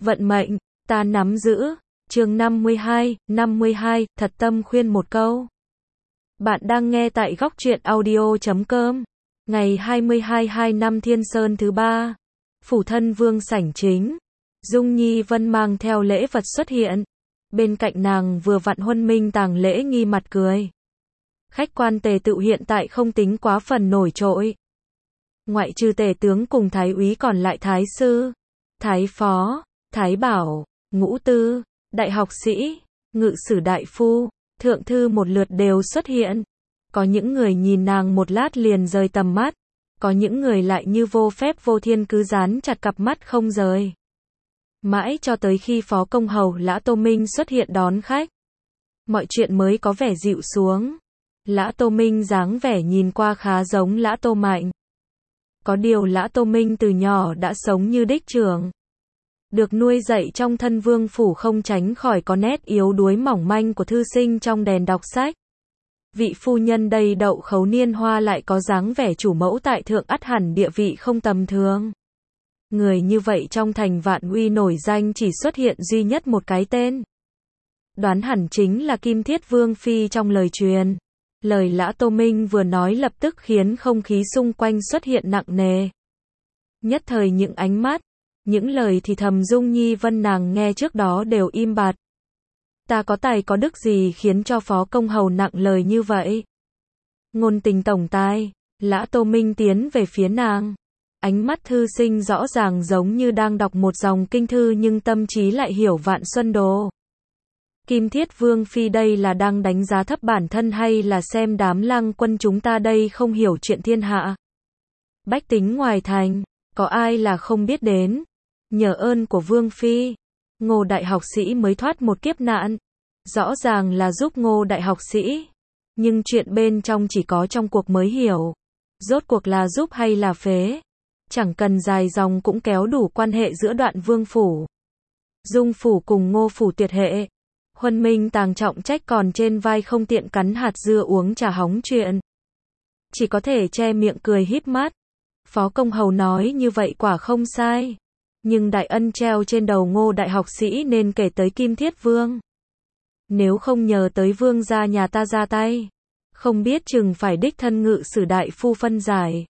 Vận mệnh, ta nắm giữ. Chương 52, thật tâm khuyên một câu. Bạn đang nghe tại góc truyện audio.com. Ngày 22 năm Thiên Sơn thứ 3. Phủ thân vương sảnh chính. Dung Nhi Vân mang theo lễ vật xuất hiện. Bên cạnh nàng vừa vặn Huân Minh Tàng lễ nghi mặt cười. Khách quan tề tự hiện tại không tính quá phần nổi trội. Ngoại trừ tề tướng cùng thái úy còn lại thái sư, thái phó, thái bảo, ngũ tư, đại học sĩ, ngự sử đại phu, thượng thư một lượt đều xuất hiện. Có những người nhìn nàng một lát liền rời tầm mắt, có những người lại như vô phép vô thiên cứ dán chặt cặp mắt không rời. Mãi cho tới khi phó công hầu Lã Tô Minh xuất hiện đón khách, mọi chuyện mới có vẻ dịu xuống. Lã Tô Minh dáng vẻ nhìn qua khá giống Lã Tô Mạnh. Có điều Lã Tô Minh từ nhỏ đã sống như đích trưởng. Được nuôi dạy trong thân vương phủ không tránh khỏi có nét yếu đuối mỏng manh của thư sinh trong đèn đọc sách. Vị phu nhân đầy đậu khấu niên hoa lại có dáng vẻ chủ mẫu tại thượng ắt hẳn địa vị không tầm thường. Người như vậy trong thành Vạn Uy nổi danh chỉ xuất hiện duy nhất một cái tên. Đoán hẳn chính là Kim Thiết Vương Phi trong lời truyền. Lời Lã Tô Minh vừa nói lập tức khiến không khí xung quanh xuất hiện nặng nề. Nhất thời những ánh mắt, những lời thì thầm Dung Nhi Vân nàng nghe trước đó đều im bặt. Ta có tài có đức gì khiến cho phó công hầu nặng lời như vậy? Ngôn tình tổng tài, Lã Tô Minh tiến về phía nàng. Ánh mắt thư sinh rõ ràng giống như đang đọc một dòng kinh thư nhưng tâm trí lại hiểu vạn xuân đồ. Kim Thiết Vương Phi đây là đang đánh giá thấp bản thân hay là xem đám lang quân chúng ta đây không hiểu chuyện thiên hạ? Bách tính ngoài thành, có ai là không biết đến? Nhờ ơn của Vương Phi, Ngô đại học sĩ mới thoát một kiếp nạn. Rõ ràng là giúp Ngô đại học sĩ, nhưng chuyện bên trong chỉ có trong cuộc mới hiểu. Rốt cuộc là giúp hay là phế? Chẳng cần dài dòng cũng kéo đủ quan hệ giữa Đoạn Vương phủ, Dung phủ cùng Ngô phủ tuyệt hệ. Huân Minh Tàng trọng trách còn trên vai không tiện cắn hạt dưa uống trà hóng chuyện. Chỉ có thể che miệng cười híp mắt. Phó công hầu nói như vậy quả không sai. Nhưng đại ân treo trên đầu Ngô đại học sĩ nên kể tới Kim Thiết Vương. Nếu không nhờ tới vương gia nhà ta ra tay, không biết chừng phải đích thân ngự sử đại phu phân giải.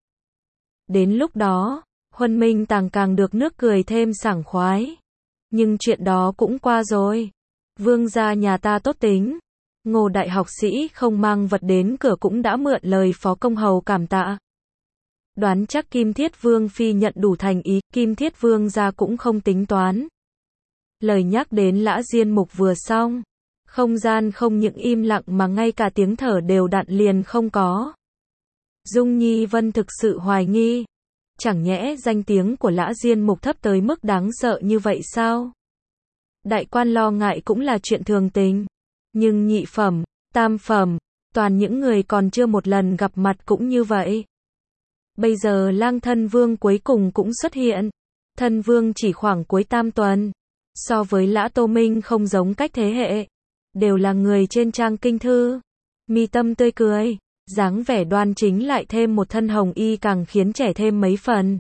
Đến lúc đó, Huân Minh Tàng càng được nước cười thêm sảng khoái. Nhưng chuyện đó cũng qua rồi. Vương gia nhà ta tốt tính. Ngô đại học sĩ không mang vật đến cửa cũng đã mượn lời phó công hầu cảm tạ. Đoán chắc Kim Thiết Vương Phi nhận đủ thành ý, Kim Thiết Vương gia cũng không tính toán. Lời nhắc đến Lã Diên Mục vừa xong, không gian không những im lặng mà ngay cả tiếng thở đều đặn liền không có. Dung Nhi Vân thực sự hoài nghi. Chẳng nhẽ danh tiếng của Lã Diên Mục thấp tới mức đáng sợ như vậy sao? Đại quan lo ngại cũng là chuyện thường tình. Nhưng nhị phẩm, tam phẩm, toàn những người còn chưa một lần gặp mặt cũng như vậy. Bây giờ lang thân vương cuối cùng cũng xuất hiện. Thân vương chỉ khoảng cuối tam tuần. So với Lã Tô Minh không giống cách thế hệ. Đều là người trên trang kinh thư. Mi tâm tươi cười, dáng vẻ đoan chính lại thêm một thân hồng y càng khiến trẻ thêm mấy phần.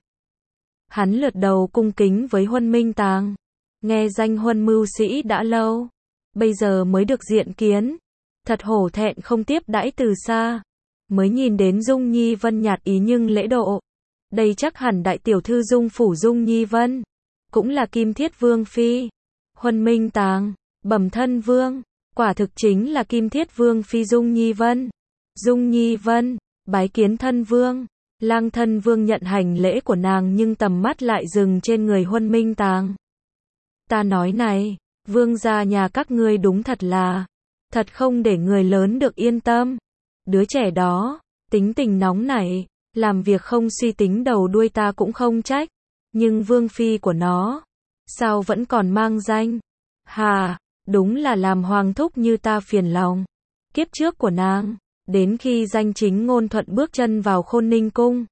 Hắn lượt đầu cung kính với Huân Minh Tàng. Nghe danh Huân mưu sĩ đã lâu, bây giờ mới được diện kiến. Thật hổ thẹn không tiếp đãi từ xa. Mới nhìn đến Dung Nhi Vân nhạt ý nhưng lễ độ. Đây chắc hẳn đại tiểu thư Dung phủ Dung Nhi Vân. Cũng là Kim Thiết Vương Phi. Huân Minh Tàng, bẩm thân vương. Quả thực chính là Kim Thiết Vương Phi Dung Nhi Vân. Dung Nhi Vân, bái kiến thân vương. Lang thân vương nhận hành lễ của nàng nhưng tầm mắt lại dừng trên người Huân Minh Tàng. Ta nói này, vương gia nhà các ngươi đúng thật là, thật không để người lớn được yên tâm. Đứa trẻ đó, tính tình nóng nảy, làm việc không suy tính đầu đuôi ta cũng không trách. Nhưng vương phi của nó, sao vẫn còn mang danh? Hà, đúng là làm hoàng thúc như ta phiền lòng. Kiếp trước của nàng, đến khi danh chính ngôn thuận bước chân vào Khôn Ninh cung,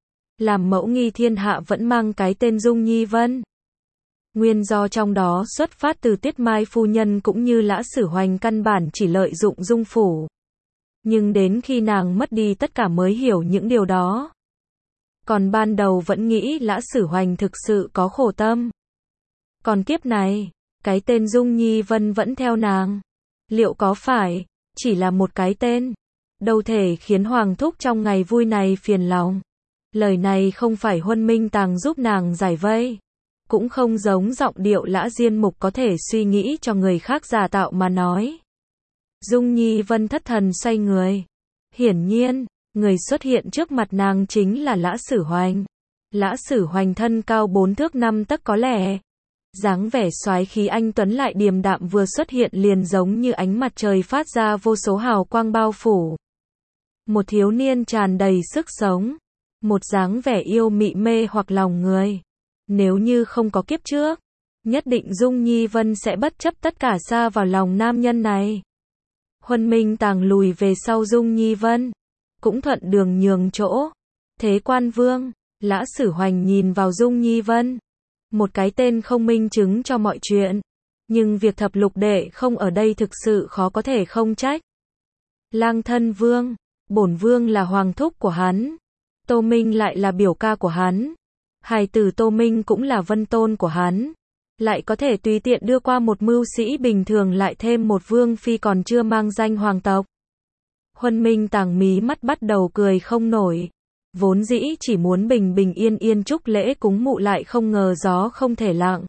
làm mẫu nghi thiên hạ vẫn mang cái tên Dung Nhi Vân. Nguyên do trong đó xuất phát từ Tiết Mai phu nhân cũng như Lã Sử Hoành căn bản chỉ lợi dụng Dung phủ. Nhưng đến khi nàng mất đi tất cả mới hiểu những điều đó. Còn ban đầu vẫn nghĩ Lã Sử Hoành thực sự có khổ tâm. Còn kiếp này, cái tên Dung Nhi Vân vẫn theo nàng. Liệu có phải, chỉ là một cái tên, đâu thể khiến Hoàng thúc trong ngày vui này phiền lòng. Lời này không phải Huân Minh Tàng giúp nàng giải vây. Cũng không giống giọng điệu Lã Diên Mục có thể suy nghĩ cho người khác giả tạo mà nói. Dung Nhi Vân thất thần xoay người. Hiển nhiên, người xuất hiện trước mặt nàng chính là Lã Sử Hoành. Lã Sử Hoành thân cao 4 thước 5 tấc có lẽ. Dáng vẻ soái khí anh tuấn lại điềm đạm vừa xuất hiện liền giống như ánh mặt trời phát ra vô số hào quang bao phủ. Một thiếu niên tràn đầy sức sống. Một dáng vẻ yêu mị mê hoặc lòng người. Nếu như không có kiếp trước, nhất định Dung Nhi Vân sẽ bất chấp tất cả sa vào lòng nam nhân này. Huân Minh Tàng lùi về sau Dung Nhi Vân, cũng thuận đường nhường chỗ. Thế Quan Vương, Lã Sử Hoành nhìn vào Dung Nhi Vân. Một cái tên không minh chứng cho mọi chuyện. Nhưng việc thập lục đệ không ở đây thực sự khó có thể không trách. Lang Thân Vương, bổn vương là hoàng thúc của hắn. Tô Minh lại là biểu ca của hắn. Hài tử Tô Minh cũng là vân tôn của hắn. Lại có thể tùy tiện đưa qua một mưu sĩ bình thường lại thêm một vương phi còn chưa mang danh hoàng tộc. Huân Minh Tàng mí mắt bắt đầu cười không nổi. Vốn dĩ chỉ muốn bình bình yên yên chúc lễ cúng mụ lại không ngờ gió không thể lặng.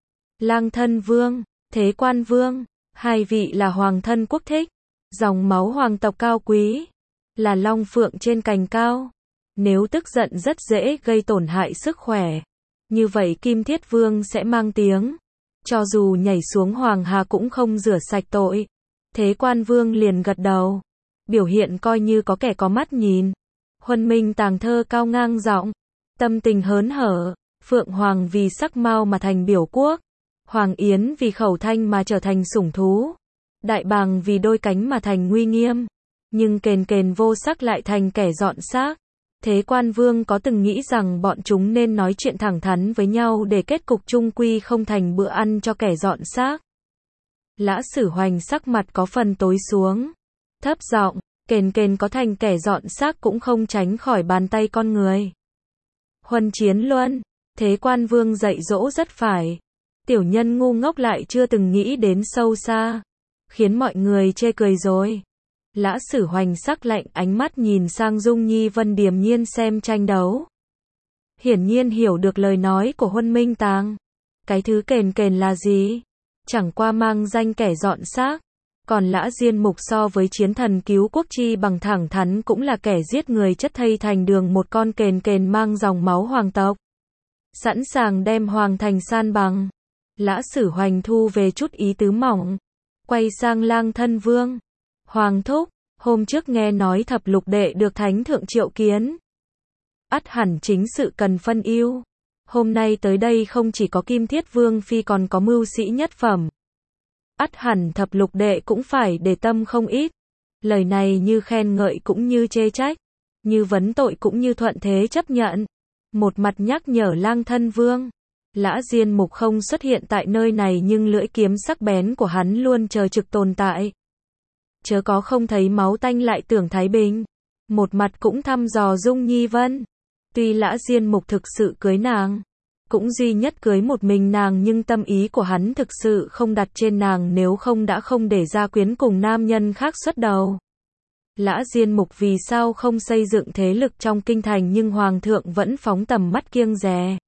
Lang Thân Vương, Thế Quan Vương, hai vị là hoàng thân quốc thích. Dòng máu hoàng tộc cao quý. Là long phượng trên cành cao. Nếu tức giận rất dễ gây tổn hại sức khỏe. Như vậy Kim Thiết Vương sẽ mang tiếng. Cho dù nhảy xuống hoàng hà cũng không rửa sạch tội. Thế Quan Vương liền gật đầu. Biểu hiện coi như có kẻ có mắt nhìn. Huân Minh Tàng thơ cao ngang giọng. Tâm tình hớn hở. Phượng Hoàng vì sắc mau mà thành biểu quốc. Hoàng Yến vì khẩu thanh mà trở thành sủng thú. Đại bàng vì đôi cánh mà thành nguy nghiêm. Nhưng kền kền vô sắc lại thành kẻ dọn xác. Thế Quan Vương có từng nghĩ rằng bọn chúng nên nói chuyện thẳng thắn với nhau để kết cục chung quy không thành bữa ăn cho kẻ dọn xác. Lã Sử Hoành sắc mặt có phần tối xuống. Thấp giọng, kền kền có thành kẻ dọn xác cũng không tránh khỏi bàn tay con người. Huân Chiến Luân, Thế Quan Vương dạy dỗ rất phải. Tiểu nhân ngu ngốc lại chưa từng nghĩ đến sâu xa. Khiến mọi người chê cười rồi. Lã Sử Hoành sắc lạnh ánh mắt nhìn sang Dung Nhi Vân điềm nhiên xem tranh đấu. Hiển nhiên hiểu được lời nói của Huân Minh Tàng. Cái thứ kền kền là gì? Chẳng qua mang danh kẻ dọn xác. Còn Lã Diên Mục so với chiến thần cứu quốc chi bằng thẳng thắn cũng là kẻ giết người chất thây thành đường một con kền kền mang dòng máu hoàng tộc. Sẵn sàng đem hoàng thành san bằng. Lã Sử Hoành thu về chút ý tứ mỏng. Quay sang Lang Thân Vương. Hoàng thúc, hôm trước nghe nói thập lục đệ được thánh thượng triệu kiến. Ắt hẳn chính sự cần phân ưu. Hôm nay tới đây không chỉ có Kim Thiết Vương phi còn có mưu sĩ nhất phẩm. Ắt hẳn thập lục đệ cũng phải để tâm không ít. Lời này như khen ngợi cũng như chê trách. Như vấn tội cũng như thuận thế chấp nhận. Một mặt nhắc nhở Lang Thân Vương. Lã Diên Mục không xuất hiện tại nơi này nhưng lưỡi kiếm sắc bén của hắn luôn chờ trực tồn tại. Chớ có không thấy máu tanh lại tưởng thái bình. Một mặt cũng thăm dò Dung Nhi Vân. Tuy Lã Diên Mục thực sự cưới nàng, cũng duy nhất cưới một mình nàng nhưng tâm ý của hắn thực sự không đặt trên nàng nếu không đã không để gia quyến cùng nam nhân khác xuất đầu. Lã Diên Mục vì sao không xây dựng thế lực trong kinh thành nhưng hoàng thượng vẫn phóng tầm mắt kiêng dè.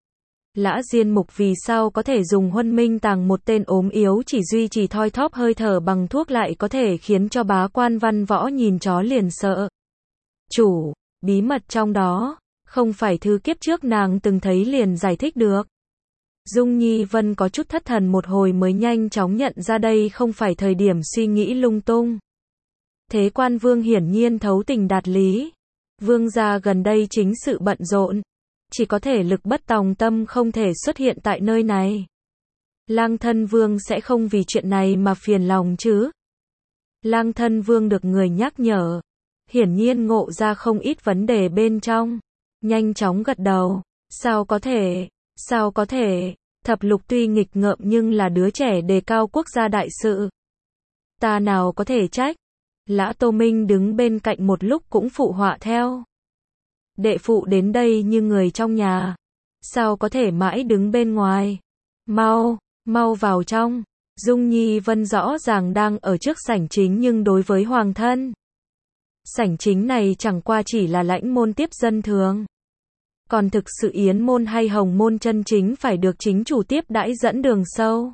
Lã Diên Mục vì sao có thể dùng Huân Minh Tàng một tên ốm yếu chỉ duy trì thoi thóp hơi thở bằng thuốc lại có thể khiến cho bá quan văn võ nhìn chó liền sợ. Chủ, bí mật trong đó, không phải thứ kiếp trước nàng từng thấy liền giải thích được. Dung Nhi Vân có chút thất thần một hồi mới nhanh chóng nhận ra đây không phải thời điểm suy nghĩ lung tung. Thế Quan Vương hiển nhiên thấu tình đạt lý. Vương gia gần đây chính sự bận rộn. Chỉ có thể lực bất tòng tâm không thể xuất hiện tại nơi này. Lang Thân Vương sẽ không vì chuyện này mà phiền lòng chứ. Lang Thân Vương được người nhắc nhở. Hiển nhiên ngộ ra không ít vấn đề bên trong. Nhanh chóng gật đầu. Sao có thể? Sao có thể? Thập lục tuy nghịch ngợm nhưng là đứa trẻ đề cao quốc gia đại sự. Ta nào có thể trách. Lã Tô Minh đứng bên cạnh một lúc cũng phụ họa theo. Đệ phụ đến đây như người trong nhà. Sao có thể mãi đứng bên ngoài. Mau, mau vào trong. Dung Nhi Vân rõ ràng đang ở trước sảnh chính nhưng đối với hoàng thân, sảnh chính này chẳng qua chỉ là lãnh môn tiếp dân thường. Còn thực sự yến môn hay hồng môn chân chính phải được chính chủ tiếp đãi dẫn đường sâu.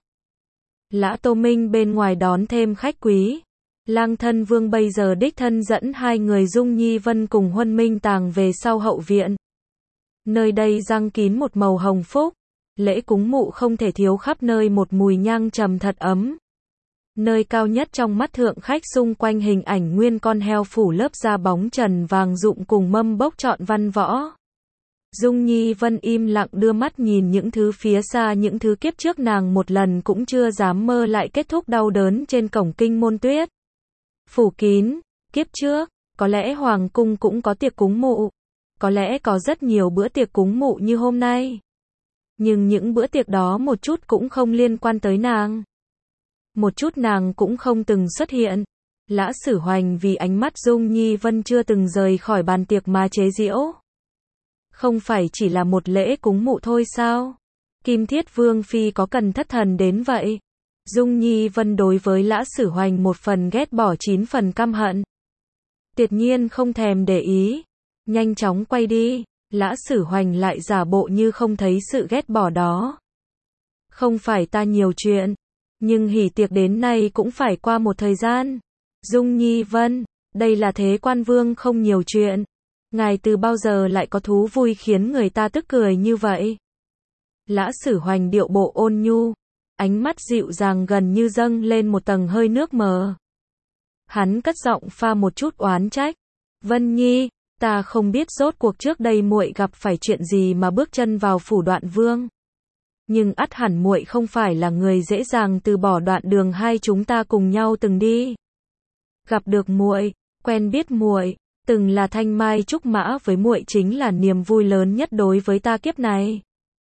Lã Tô Minh bên ngoài đón thêm khách quý. Lang Thân Vương bây giờ đích thân dẫn hai người Dung Nhi Vân cùng Huân Minh Tàng về sau hậu viện. Nơi đây răng kín một màu hồng phúc. Lễ cúng mụ không thể thiếu, khắp nơi một mùi nhang trầm thật ấm. Nơi cao nhất trong mắt thượng khách xung quanh hình ảnh nguyên con heo phủ lớp da bóng trần vàng rụng cùng mâm bốc trọn văn võ. Dung Nhi Vân im lặng đưa mắt nhìn những thứ phía xa, những thứ kiếp trước nàng một lần cũng chưa dám mơ lại kết thúc đau đớn trên cổng kinh môn tuyết. Phủ kín, kiếp trước, có lẽ hoàng cung cũng có tiệc cúng mụ. Có lẽ có rất nhiều bữa tiệc cúng mụ như hôm nay. Nhưng những bữa tiệc đó một chút cũng không liên quan tới nàng. Một chút nàng cũng không từng xuất hiện. Lã Sử Hoành vì ánh mắt Dung Nhi Vân chưa từng rời khỏi bàn tiệc mà chế giễu. Không phải chỉ là một lễ cúng mụ thôi sao? Kim Thiết Vương Phi có cần thất thần đến vậy? Dung Nhi Vân đối với Lã Sử Hoành một phần ghét bỏ 9 phần căm hận. Tuyệt nhiên không thèm để ý. Nhanh chóng quay đi. Lã Sử Hoành lại giả bộ như không thấy sự ghét bỏ đó. Không phải ta nhiều chuyện. Nhưng hỉ tiệc đến nay cũng phải qua một thời gian. Dung Nhi Vân, đây là Thế Quan Vương không nhiều chuyện. Ngài từ bao giờ lại có thú vui khiến người ta tức cười như vậy? Lã Sử Hoành điệu bộ ôn nhu, ánh mắt dịu dàng gần như dâng lên một tầng hơi nước mờ. Hắn cất giọng pha một chút oán trách. Vân Nhi, ta không biết rốt cuộc trước đây muội gặp phải chuyện gì mà bước chân vào phủ Đoạn Vương. Nhưng ắt hẳn muội không phải là người dễ dàng từ bỏ đoạn đường hai chúng ta cùng nhau từng đi. Gặp được muội, quen biết muội, từng là thanh mai trúc mã với muội chính là niềm vui lớn nhất đối với ta kiếp này.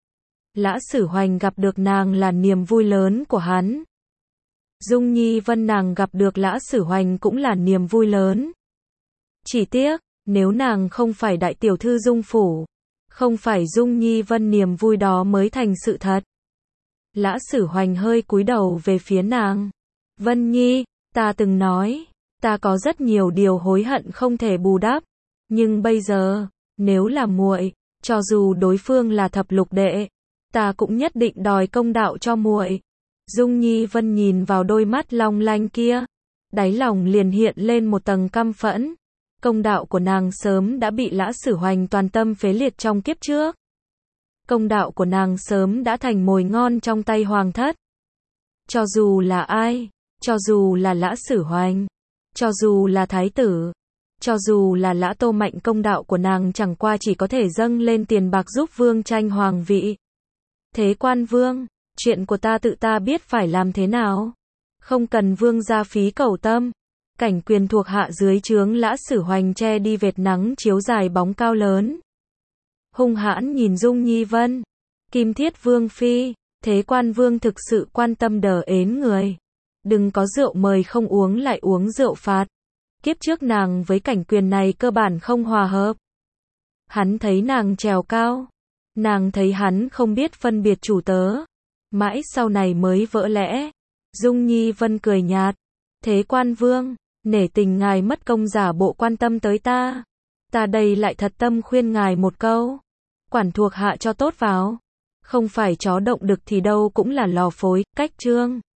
Lã Sử Hoành gặp được nàng là niềm vui lớn của hắn. Dung Nhi Vân nàng gặp được Lã Sử Hoành cũng là niềm vui lớn. Chỉ tiếc, nếu nàng không phải đại tiểu thư Dung phủ, không phải Dung Nhi Vân niềm vui đó mới thành sự thật. Lã Sử Hoành hơi cúi đầu về phía nàng. Vân Nhi, ta từng nói, ta có rất nhiều điều hối hận không thể bù đắp. Nhưng bây giờ, nếu là muội, cho dù đối phương là thập lục đệ, ta cũng nhất định đòi công đạo cho muội. Dung Nhi Vân nhìn vào đôi mắt long lanh kia, đáy lòng liền hiện lên một tầng căm phẫn. Công đạo của nàng sớm đã bị Lã Sử Hoành toàn tâm phế liệt trong kiếp trước. Công đạo của nàng sớm đã thành mồi ngon trong tay hoàng thất. Cho dù là ai, cho dù là Lã Sử Hoành, cho dù là thái tử, cho dù là Lã Tô Mạnh, công đạo của nàng chẳng qua chỉ có thể dâng lên tiền bạc giúp vương tranh hoàng vị. Thế Quan Vương, chuyện của ta tự ta biết phải làm thế nào. Không cần vương gia phí cầu tâm. Cảnh quyền thuộc hạ dưới trướng Lã Sử Hoành che đi vệt nắng chiếu dài bóng cao lớn. Hung hãn nhìn Dung Nhi Vân. Kim Thiết Vương Phi, Thế Quan Vương thực sự quan tâm đờ ến người. Đừng có rượu mời không uống lại uống rượu phạt. Kiếp trước nàng với cảnh quyền này cơ bản không hòa hợp. Hắn thấy nàng trèo cao. Nàng thấy hắn không biết phân biệt chủ tớ. Mãi sau này mới vỡ lẽ. Dung Nhi Vân cười nhạt. Thế Quan Vương, nể tình ngài mất công giả bộ quan tâm tới ta. Ta đây lại thật tâm khuyên ngài một câu. Quản thuộc hạ cho tốt vào. Không phải chó động đực thì đâu cũng là lò phối, cách trương.